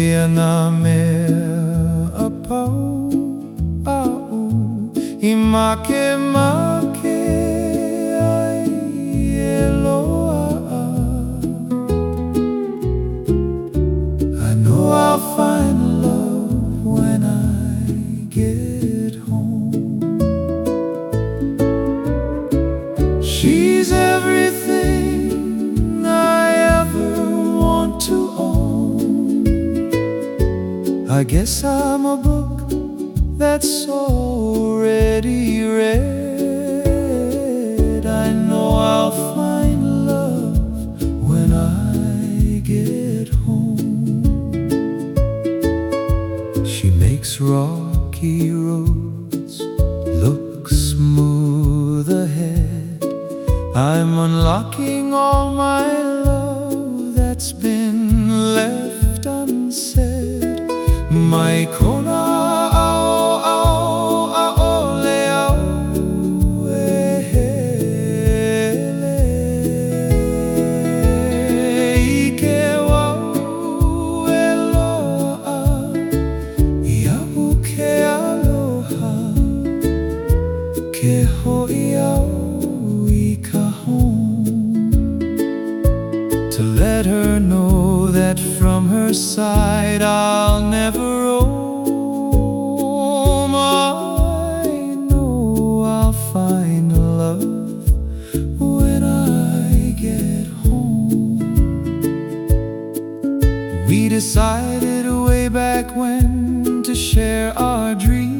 na me apau au I make ai eloa. I know I'll find love when I get home. She's everything I ever want to own. I guess I'm a book that's already read. I know I'll find love when I get home. She makes rocky roads look smooth ahead. I'm unlocking all my love that's been left unsaid. My kona ke hoi au I ka home, to let her know that from her side I'll never roam. I know I'll find love when I get home. We decided way back when to share our dreams.